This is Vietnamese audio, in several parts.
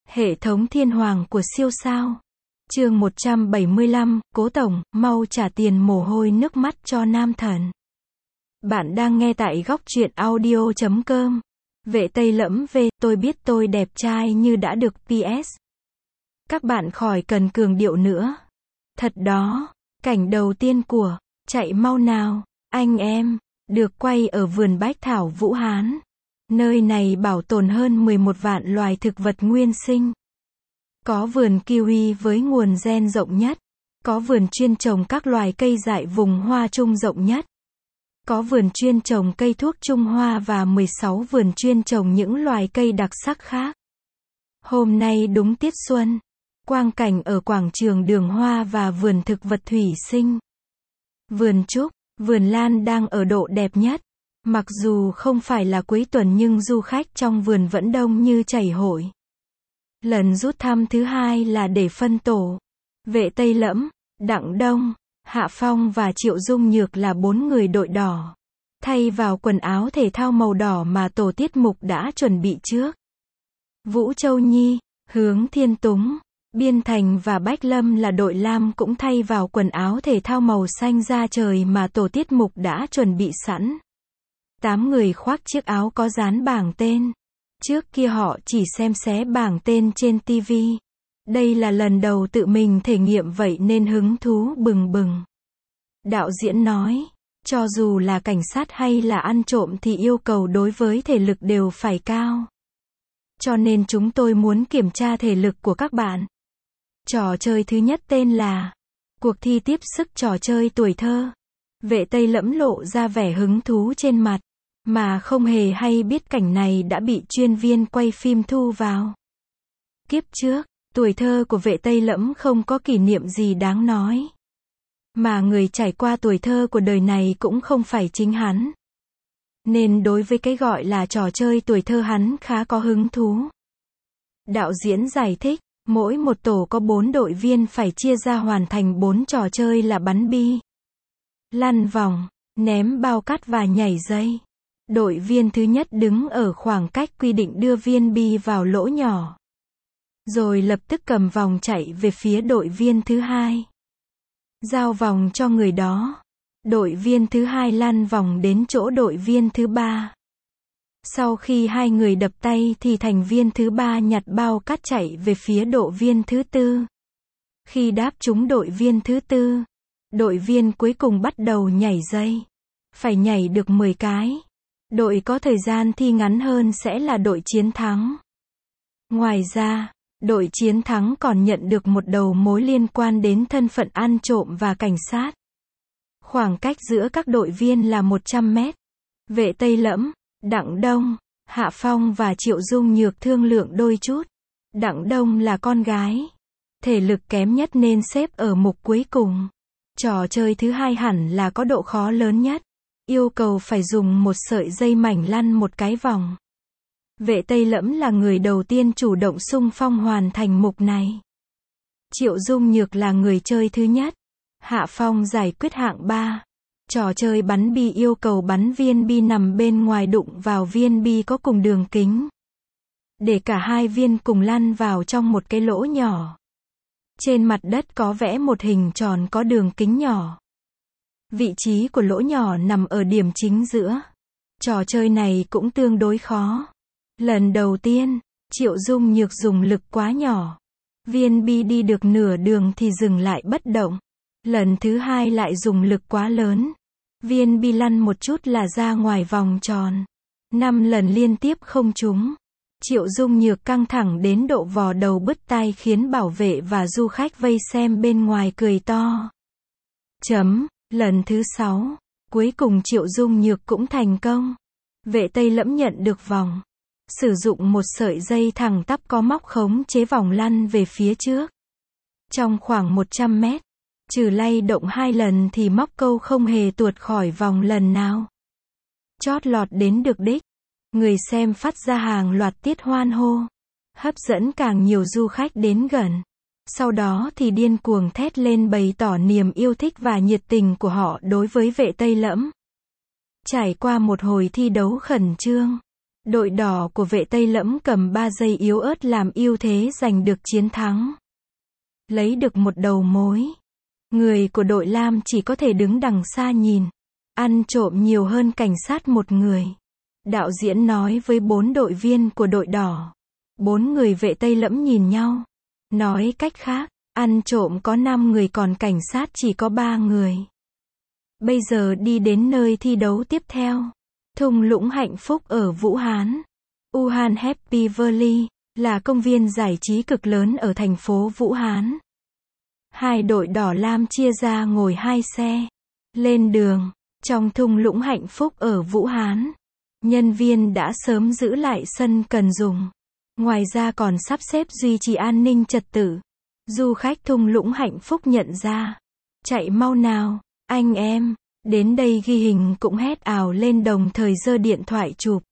Hệ thống thiên hoàng của siêu sao. Chương 175, Cố Tổng, mau trả tiền mồ hôi nước mắt cho nam thần. Bạn đang nghe tại góc truyện audio.com. Vệ Tây Lẫm V, tôi biết tôi đẹp trai như đã được PS. Các bạn khỏi cần cường điệu nữa. Thật đó, cảnh đầu tiên của Chạy mau nào, anh em, được quay ở vườn Bách Thảo Vũ Hán. Nơi này bảo tồn hơn 11 vạn loài thực vật nguyên sinh. Có vườn kiwi với nguồn gen rộng nhất. Có vườn chuyên trồng các loài cây dại vùng Hoa Trung rộng nhất. Có vườn chuyên trồng cây thuốc Trung Hoa và 16 vườn chuyên trồng những loài cây đặc sắc khác. Hôm nay đúng tiết xuân. Quang cảnh ở quảng trường Đường Hoa và vườn thực vật thủy sinh. Vườn trúc, vườn lan đang ở độ đẹp nhất. Mặc dù không phải là cuối tuần nhưng du khách trong vườn vẫn đông như chảy hội. Lần rút thăm thứ hai là để phân tổ. Vệ Tây Lẫm, Đặng Đông, Hạ Phong và Triệu Dung Nhược là 4 người đội đỏ. Thay vào quần áo thể thao màu đỏ mà tổ tiết mục đã chuẩn bị trước. Vũ Châu Nhi, Hướng Thiên Túng, Biên Thành và Bách Lâm là đội lam cũng thay vào quần áo thể thao màu xanh da trời mà tổ tiết mục đã chuẩn bị sẵn. 8 người khoác chiếc áo có dán bảng tên. Trước kia họ chỉ xem xé bảng tên trên TV. Đây là lần đầu tự mình thể nghiệm vậy nên hứng thú bừng bừng. Đạo diễn nói, cho dù là cảnh sát hay là ăn trộm thì yêu cầu đối với thể lực đều phải cao. Cho nên chúng tôi muốn kiểm tra thể lực của các bạn. Trò chơi thứ nhất tên là cuộc thi tiếp sức trò chơi tuổi thơ. Vệ Tây Lẫm lộ ra vẻ hứng thú trên mặt, mà không hề hay biết cảnh này đã bị chuyên viên quay phim thu vào. Kiếp trước, tuổi thơ của Vệ Tây Lẫm không có kỷ niệm gì đáng nói. Mà người trải qua tuổi thơ của đời này cũng không phải chính hắn. Nên đối với cái gọi là trò chơi tuổi thơ hắn khá có hứng thú. Đạo diễn giải thích, mỗi một tổ có 4 đội viên phải chia ra hoàn thành 4 trò chơi là bắn bi, lăn vòng, ném bao cát và nhảy dây. Đội viên thứ nhất đứng ở khoảng cách quy định đưa viên bi vào lỗ nhỏ. Rồi lập tức cầm vòng chạy về phía đội viên thứ hai. Giao vòng cho người đó. Đội viên thứ hai lăn vòng đến chỗ đội viên thứ ba. Sau khi hai người đập tay thì thành viên thứ ba nhặt bao cát chạy về phía đội viên thứ tư. Khi đáp trúng đội viên thứ tư, đội viên cuối cùng bắt đầu nhảy dây. Phải nhảy được 10 cái. Đội có thời gian thi ngắn hơn sẽ là đội chiến thắng. Ngoài ra, đội chiến thắng còn nhận được một đầu mối liên quan đến thân phận ăn trộm và cảnh sát. Khoảng cách giữa các đội viên là 100 mét. Vệ Tây Lẫm, Đặng Đông, Hạ Phong và Triệu Dung Nhược thương lượng đôi chút. Đặng Đông là con gái. Thể lực kém nhất nên xếp ở mục cuối cùng. Trò chơi thứ hai hẳn là có độ khó lớn nhất. Yêu cầu phải dùng một sợi dây mảnh lăn một cái vòng. Vệ Tây Lẫm là người đầu tiên chủ động xung phong hoàn thành mục này. Triệu Dung Nhược là người chơi thứ nhất. Hạ Phong giải quyết hạng 3. Trò chơi bắn bi yêu cầu bắn viên bi nằm bên ngoài đụng vào viên bi có cùng đường kính. Để cả hai viên cùng lăn vào trong một cái lỗ nhỏ. Trên mặt đất có vẽ một hình tròn có đường kính nhỏ. Vị trí của lỗ nhỏ nằm ở điểm chính giữa. Trò chơi này cũng tương đối khó. Lần đầu tiên, Triệu Dung Nhược dùng lực quá nhỏ. Viên bi đi được nửa đường thì dừng lại bất động. Lần thứ hai lại dùng lực quá lớn. Viên bi lăn một chút là ra ngoài vòng tròn. 5 lần liên tiếp không trúng. Triệu Dung Nhược căng thẳng đến độ vò đầu bứt tai khiến bảo vệ và du khách vây xem bên ngoài cười to. Lần thứ 6, cuối cùng Triệu Dung Nhược cũng thành công. Vệ Tây Lẫm nhận được vòng. Sử dụng một sợi dây thẳng tắp có móc khống chế vòng lăn về phía trước. Trong khoảng 100 mét, trừ lay động 2 lần thì móc câu không hề tuột khỏi vòng lần nào. Chót lọt đến được đích. Người xem phát ra hàng loạt tiết hoan hô. Hấp dẫn càng nhiều du khách đến gần. Sau đó thì điên cuồng thét lên bày tỏ niềm yêu thích và nhiệt tình của họ đối với Vệ Tây Lẫm. Trải qua một hồi thi đấu khẩn trương, Đội đỏ của vệ Tây Lẫm cầm 3 giây yếu ớt làm ưu thế giành được chiến thắng. Lấy được một đầu mối. Người của đội lam chỉ có thể đứng đằng xa nhìn. Ăn trộm nhiều hơn cảnh sát một người. Đạo diễn nói với 4 đội viên của đội đỏ. 4 người vệ Tây Lẫm nhìn nhau. Nói cách khác, ăn trộm có 5 người còn cảnh sát chỉ có 3 người. Bây giờ đi đến nơi thi đấu tiếp theo. Thung lũng hạnh phúc ở Vũ Hán. Wuhan Happy Valley, là công viên giải trí cực lớn ở thành phố Vũ Hán. Hai đội đỏ lam chia ra ngồi 2 xe. Lên đường, trong thung lũng hạnh phúc ở Vũ Hán. Nhân viên đã sớm giữ lại sân cần dùng. Ngoài ra còn sắp xếp duy trì an ninh trật tự. Du khách thung lũng hạnh phúc nhận ra. Chạy mau nào, anh em. Đến đây ghi hình cũng hét ào lên đồng thời giơ điện thoại chụp.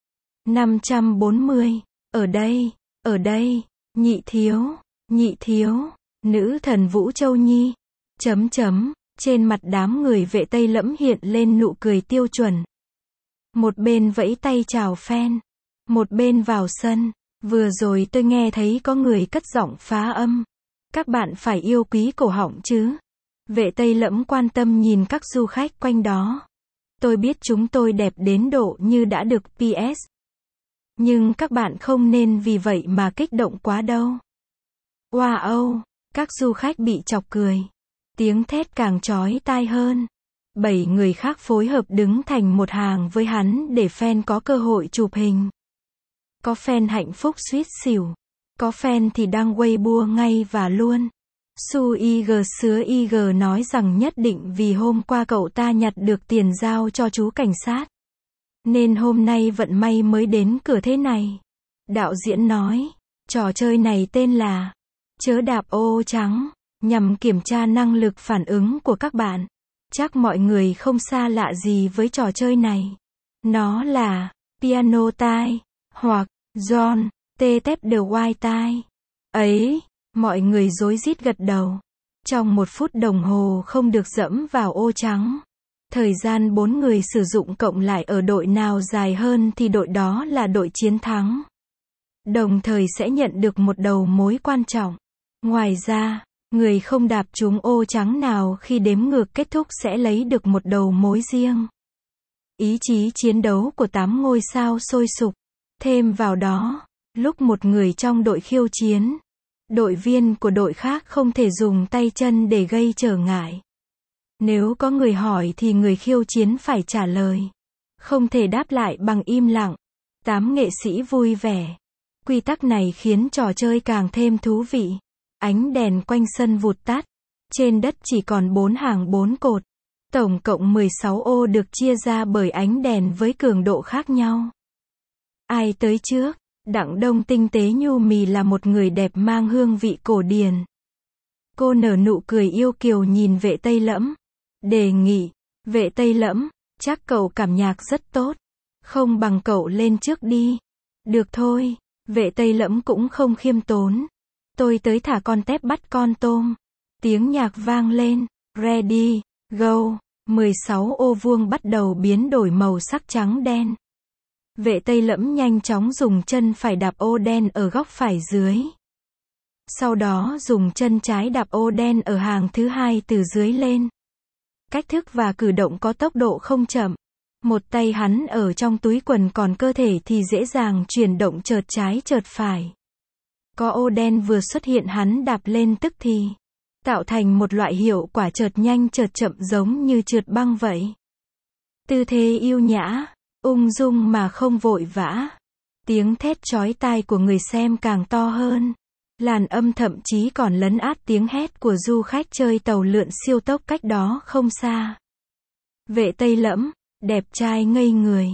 540. Ở đây, nhị thiếu, nữ thần Vũ Châu Nhi. Trên mặt đám người vệ Tây Lẫm hiện lên nụ cười tiêu chuẩn. Một bên vẫy tay chào fan, một bên vào sân. Vừa rồi tôi nghe thấy có người cất giọng phá âm. Các bạn phải yêu quý cổ họng chứ. Vệ Tây Lẫm quan tâm nhìn các du khách quanh đó. Tôi biết chúng tôi đẹp đến độ như đã được PS. Nhưng các bạn không nên vì vậy mà kích động quá đâu. Wow, các du khách bị chọc cười. Tiếng thét càng chói tai hơn. 7 người khác phối hợp đứng thành một hàng với hắn để fan có cơ hội chụp hình. Có fan hạnh phúc suýt xỉu. Có fan thì đăng Weibo ngay và luôn. Su Ig Sứa Ig nói rằng nhất định vì hôm qua cậu ta nhặt được tiền giao cho chú cảnh sát. Nên hôm nay vận may mới đến cửa thế này. Đạo diễn nói, trò chơi này tên là Chớ đạp ô trắng, nhằm kiểm tra năng lực phản ứng của các bạn. Chắc mọi người không xa lạ gì với trò chơi này. Nó là Piano Time, hoặc John T. Tap the White Time. Ấy, mọi người rối rít gật đầu. Trong 1 phút đồng hồ không được dẫm vào ô trắng. Thời gian 4 người sử dụng cộng lại ở đội nào dài hơn thì đội đó là đội chiến thắng. Đồng thời sẽ nhận được một đầu mối quan trọng. Ngoài ra, người không đạp trúng ô trắng nào khi đếm ngược kết thúc sẽ lấy được một đầu mối riêng. Ý chí chiến đấu của 8 ngôi sao sôi sục. Thêm vào đó, lúc một người trong đội khiêu chiến, đội viên của đội khác không thể dùng tay chân để gây trở ngại. Nếu có người hỏi thì người khiêu chiến phải trả lời. Không thể đáp lại bằng im lặng. 8 nghệ sĩ vui vẻ. Quy tắc này khiến trò chơi càng thêm thú vị. Ánh đèn quanh sân vụt tắt. Trên đất chỉ còn 4 hàng 4 cột. Tổng cộng 16 ô được chia ra bởi ánh đèn với cường độ khác nhau. Ai tới trước? Đặng Đông tinh tế nhu mì là một người đẹp mang hương vị cổ điển. Cô nở nụ cười yêu kiều nhìn vệ Tây Lẫm. Đề nghị, vệ Tây Lẫm, chắc cậu cảm nhạc rất tốt. Không bằng cậu lên trước đi. Được thôi, vệ Tây Lẫm cũng không khiêm tốn. Tôi tới thả con tép bắt con tôm. Tiếng nhạc vang lên. Ready, go. 16 ô vuông bắt đầu biến đổi màu sắc trắng đen. Vệ Tây Lẫm nhanh chóng dùng chân phải đạp ô đen ở góc phải dưới. Sau đó dùng chân trái đạp ô đen ở hàng thứ 2 từ dưới lên. Cách thức và cử động có tốc độ không chậm. Một tay hắn ở trong túi quần còn cơ thể thì dễ dàng chuyển động chợt trái chợt phải. Có ô đen vừa xuất hiện hắn đạp lên tức thì. Tạo thành một loại hiệu quả chợt nhanh chợt chậm giống như trượt băng vậy. Tư thế yêu nhã, ung dung mà không vội vã. Tiếng thét chói tai của người xem càng to hơn. Làn âm thậm chí còn lấn át tiếng hét của du khách chơi tàu lượn siêu tốc cách đó không xa. Vệ Tây Lẫm, đẹp trai ngây người.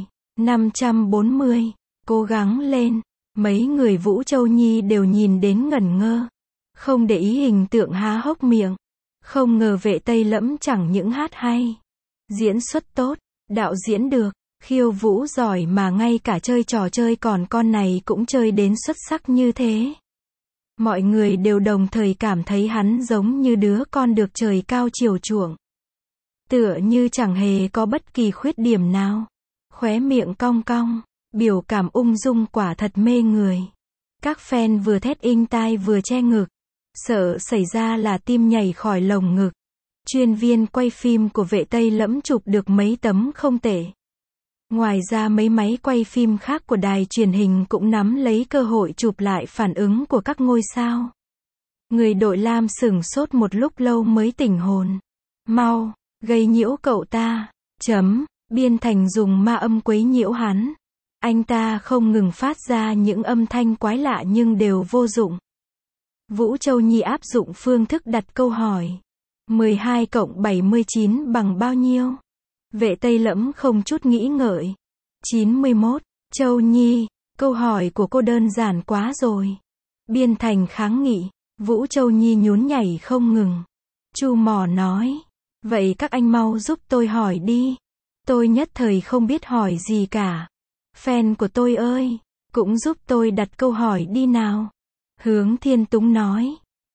540, cố gắng lên. Mấy người Vũ Châu Nhi đều nhìn đến ngẩn ngơ. Không để ý hình tượng há hốc miệng. Không ngờ vệ Tây Lẫm chẳng những hát hay, diễn xuất tốt, đạo diễn được, khiêu vũ giỏi mà ngay cả chơi trò chơi còn con này cũng chơi đến xuất sắc như thế. Mọi người đều đồng thời cảm thấy hắn giống như đứa con được trời cao chiều chuộng. Tựa như chẳng hề có bất kỳ khuyết điểm nào. Khóe miệng cong cong, Biểu cảm ung dung quả thật mê người. Các fan vừa thét inh tai vừa che ngực. Sợ xảy ra là tim nhảy khỏi lồng ngực. Chuyên viên quay phim của Vệ Tây Lẫm chụp được mấy tấm không tệ. Ngoài ra mấy máy quay phim khác của đài truyền hình cũng nắm lấy cơ hội chụp lại phản ứng của các ngôi sao. Người đội lam sửng sốt một lúc lâu mới tỉnh hồn. Mau, gây nhiễu cậu ta. Biên Thành dùng ma âm quấy nhiễu hắn. Anh ta không ngừng phát ra những âm thanh quái lạ nhưng đều vô dụng. Vũ Châu Nhi áp dụng phương thức đặt câu hỏi. 12 cộng 79 bằng bao nhiêu? Vệ Tây Lẫm không chút nghĩ ngợi. 91. Châu Nhi, câu hỏi của cô đơn giản quá rồi. Biên Thành kháng nghị. Vũ Châu Nhi nhún nhảy không ngừng. Chu Mỏ nói. Vậy các anh mau giúp tôi hỏi đi. Tôi nhất thời không biết hỏi gì cả. Fan của tôi ơi, cũng giúp tôi đặt câu hỏi đi nào. Hướng Thiên Túng nói.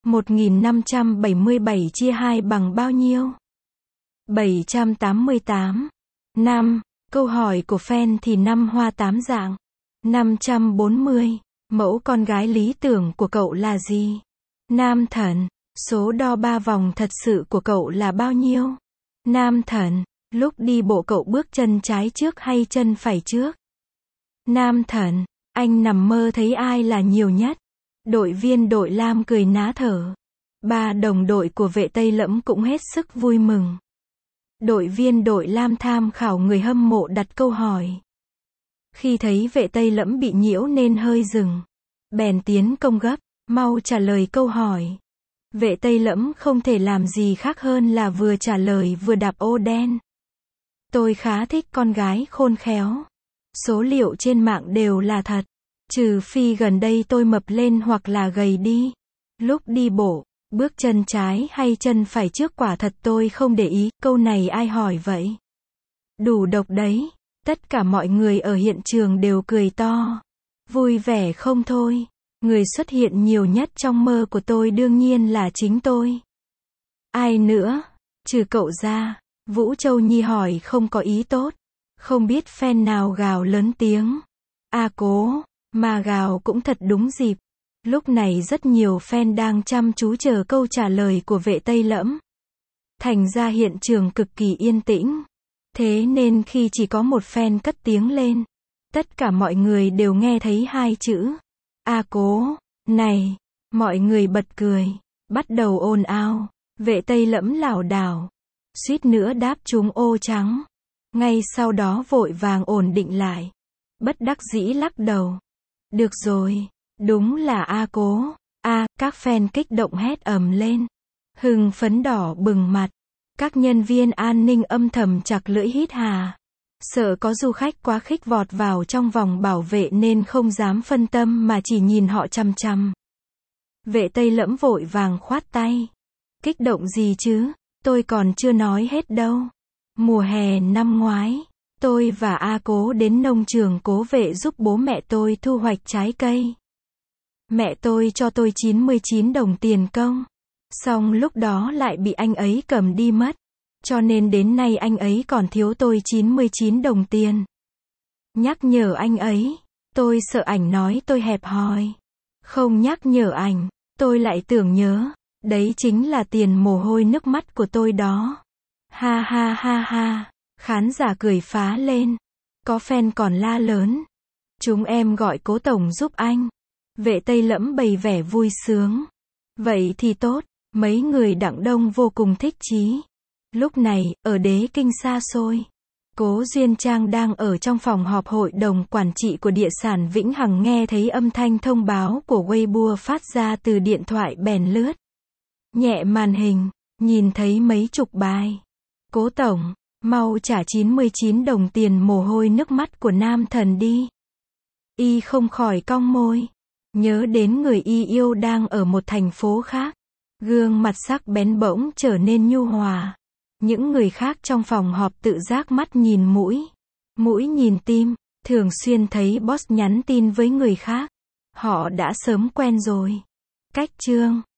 1577 chia 2 bằng bao nhiêu? 788. 5. Câu hỏi của fan thì 5 hoa 8 dạng. 540. Mẫu con gái lý tưởng của cậu là gì? Nam Thần. Số đo 3 vòng thật sự của cậu là bao nhiêu? Nam Thần. Lúc đi bộ cậu bước chân trái trước hay chân phải trước? Nam Thần. Anh nằm mơ thấy ai là nhiều nhất? Đội viên đội lam cười ná thở. 3 đồng đội của Vệ Tây Lẫm cũng hết sức vui mừng. Đội viên đội lam tham khảo người hâm mộ đặt câu hỏi. Khi thấy Vệ Tây Lẫm bị nhiễu nên hơi dừng. Bèn tiến công gấp, mau trả lời câu hỏi. Vệ Tây Lẫm không thể làm gì khác hơn là vừa trả lời vừa đạp ô đen. Tôi khá thích con gái khôn khéo. Số liệu trên mạng đều là thật. Trừ phi gần đây tôi mập lên hoặc là gầy đi. Lúc đi bộ, bước chân trái hay chân phải trước quả thật tôi không để ý. Câu này ai hỏi vậy? Đủ độc đấy. Tất cả mọi người ở hiện trường đều cười to. Vui vẻ không thôi. Người xuất hiện nhiều nhất trong mơ của tôi đương nhiên là chính tôi. Ai nữa? Trừ cậu ra. Vũ Châu Nhi hỏi không có ý tốt. Không biết fan nào gào lớn tiếng. Cố, mà gào cũng thật đúng dịp. Lúc này rất nhiều fan đang chăm chú chờ câu trả lời của Vệ Tây Lẫm. Thành ra hiện trường cực kỳ yên tĩnh. Thế nên khi chỉ có một fan cất tiếng lên, tất cả mọi người đều nghe thấy 2 chữ. Cố, này, mọi người bật cười, bắt đầu ồn ào. Vệ Tây Lẫm lảo đảo, suýt nữa đáp trúng ô trắng. Ngay sau đó vội vàng ổn định lại. Bất đắc dĩ lắc đầu. Được rồi, đúng là Cố. Các fan kích động hét ầm lên. Hưng phấn đỏ bừng mặt. Các nhân viên an ninh âm thầm chặt lưỡi hít hà. Sợ có du khách quá khích vọt vào trong vòng bảo vệ nên không dám phân tâm mà chỉ nhìn họ chằm chằm. Vệ Tây Lẫm vội vàng khoát tay. Kích động gì chứ, tôi còn chưa nói hết đâu. Mùa hè năm ngoái, tôi và Cố đến nông trường Cố Vệ giúp bố mẹ tôi thu hoạch trái cây. Mẹ tôi cho tôi 99 đồng tiền công. Xong lúc đó lại bị anh ấy cầm đi mất. Cho nên đến nay anh ấy còn thiếu tôi 99 đồng tiền. Nhắc nhở anh ấy, tôi sợ ảnh nói tôi hẹp hòi. Không nhắc nhở ảnh, tôi lại tưởng nhớ, đấy chính là tiền mồ hôi nước mắt của tôi đó. Ha ha ha ha, khán giả cười phá lên. Có fan còn la lớn. Chúng em gọi Cố Tổng giúp anh. Vệ Tây Lẫm bày vẻ vui sướng. Vậy thì tốt, mấy người đặng đông vô cùng thích chí. Lúc này, ở Đế Kinh xa xôi, Cố Duyên Trang đang ở trong phòng họp hội đồng quản trị của địa sản Vĩnh Hằng nghe thấy âm thanh thông báo của Weibo phát ra từ điện thoại bèn lướt nhẹ màn hình, nhìn thấy mấy chục bài. Cố Tổng, mau trả 99 đồng tiền mồ hôi nước mắt của Nam Thần đi. Y không khỏi cong môi, nhớ đến người y yêu đang ở một thành phố khác. Gương mặt sắc bén bỗng trở nên nhu hòa. Những người khác trong phòng họp tự giác mắt nhìn mũi, mũi nhìn tim, thường xuyên thấy boss nhắn tin với người khác. Họ đã sớm quen rồi. Cách chương